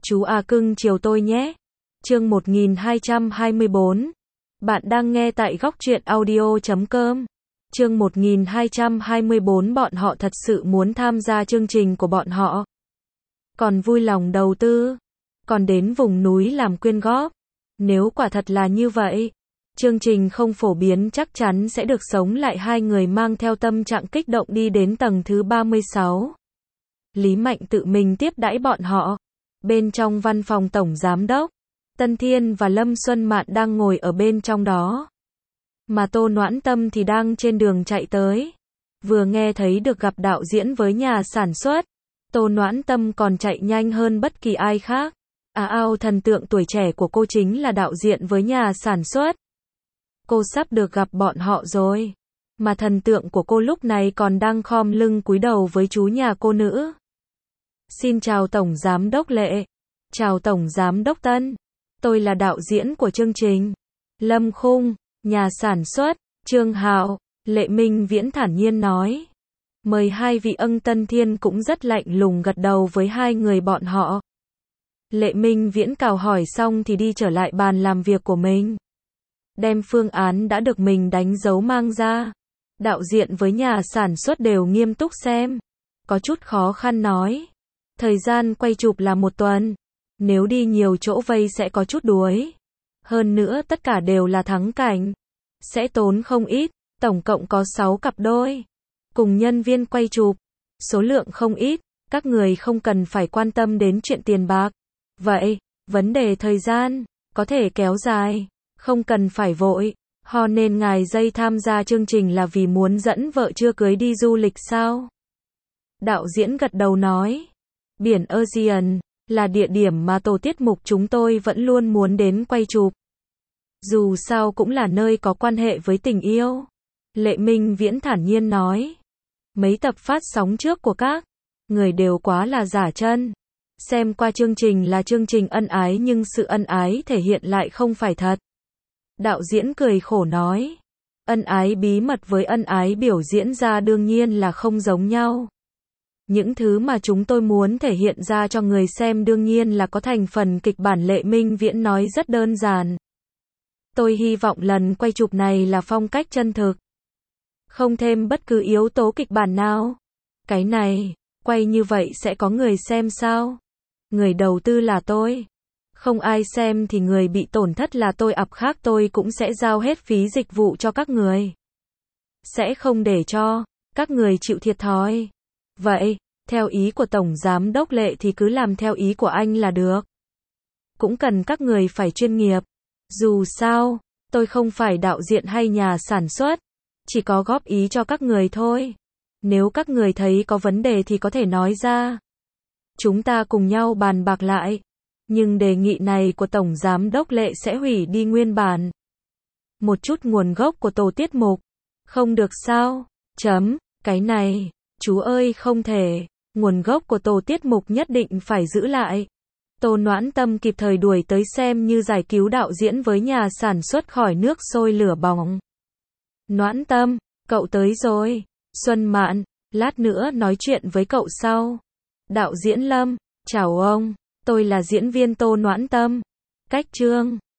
Chú A cưng chiều tôi nhé. Chương 1224. Bạn đang nghe tại góc truyện audio.com. Chương 1224. Bọn họ thật sự muốn tham gia chương trình của bọn họ. Còn vui lòng đầu tư. Còn đến vùng núi làm quyên góp. Nếu quả thật là như vậy, chương trình không phổ biến chắc chắn sẽ được sống lại. Hai người mang theo tâm trạng kích động đi đến tầng thứ 36. Lý Mạnh tự mình tiếp đãi bọn họ. Bên trong văn phòng tổng giám đốc, Tân Thiên và Lâm Xuân Mạn đang ngồi ở bên trong đó. Mà Tô Noãn Tâm thì đang trên đường chạy tới. Vừa nghe thấy được gặp đạo diễn với nhà sản xuất, Tô Noãn Tâm còn chạy nhanh hơn bất kỳ ai khác. Thần tượng tuổi trẻ của cô chính là đạo diễn với nhà sản xuất. Cô sắp được gặp bọn họ rồi. Mà thần tượng của cô lúc này còn đang khom lưng cúi đầu với chú nhà cô nữ. Xin chào Tổng Giám đốc Lệ. Chào Tổng Giám đốc Tân. Tôi là đạo diễn của chương trình. Lâm Khung, nhà sản xuất, Trương Hạo, Lệ Minh Viễn thản nhiên nói. Mời hai vị. Tân Thiên cũng rất lạnh lùng gật đầu với hai người bọn họ. Lệ Minh Viễn chào hỏi xong thì đi trở lại bàn làm việc của mình. Đem phương án đã được mình đánh dấu mang ra. Đạo diễn với nhà sản xuất đều nghiêm túc xem. Có chút khó khăn nói. Thời gian quay chụp là 1 tuần. Nếu đi nhiều chỗ vây sẽ có chút đuối. Hơn nữa tất cả đều là thắng cảnh. Sẽ tốn không ít. Tổng cộng có 6 cặp đôi. Cùng nhân viên quay chụp. Số lượng không ít. Các người không cần phải quan tâm đến chuyện tiền bạc. Vậy, vấn đề thời gian, có thể kéo dài. Không cần phải vội. Nên ngài dây tham gia chương trình là vì muốn dẫn vợ chưa cưới đi du lịch sao? Đạo diễn gật đầu nói. Biển Aegean là địa điểm mà tổ tiết mục chúng tôi vẫn luôn muốn đến quay chụp. Dù sao cũng là nơi có quan hệ với tình yêu. Lệ Minh Viễn thản nhiên nói. Mấy tập phát sóng trước của các người đều quá là giả chân. Xem qua chương trình là chương trình ân ái nhưng sự ân ái thể hiện lại không phải thật. Đạo diễn cười khổ nói. Ân ái bí mật với ân ái biểu diễn ra đương nhiên là không giống nhau. Những thứ mà chúng tôi muốn thể hiện ra cho người xem đương nhiên là có thành phần kịch bản. Lệ Minh Viễn nói rất đơn giản. Tôi hy vọng lần quay chụp này là phong cách chân thực. Không thêm bất cứ yếu tố kịch bản nào. Cái này, quay như vậy sẽ có người xem sao? Người đầu tư là tôi. Không ai xem thì người bị tổn thất là tôi. Khác tôi cũng sẽ giao hết phí dịch vụ cho các người. Sẽ không để cho các người chịu thiệt thòi. Vậy, theo ý của Tổng Giám đốc Lệ thì cứ làm theo ý của anh là được. Cũng cần các người phải chuyên nghiệp. Dù sao, tôi không phải đạo diễn hay nhà sản xuất. Chỉ có góp ý cho các người thôi. Nếu các người thấy có vấn đề thì có thể nói ra. Chúng ta cùng nhau bàn bạc lại. Nhưng đề nghị này của Tổng Giám đốc Lệ sẽ hủy đi nguyên bản. Một chút nguồn gốc của tổ tiết mục. Không được sao? Cái này, chú ơi không thể. Nguồn gốc của tổ tiết mục nhất định phải giữ lại. Tô Noãn Tâm kịp thời đuổi tới xem như giải cứu đạo diễn với nhà sản xuất khỏi nước sôi lửa bỏng. Noãn Tâm, cậu tới rồi. Xuân Mạn, lát nữa nói chuyện với cậu sau. Đạo diễn Lâm, chào ông. Tôi là diễn viên Tô Noãn Tâm. Cách Trương.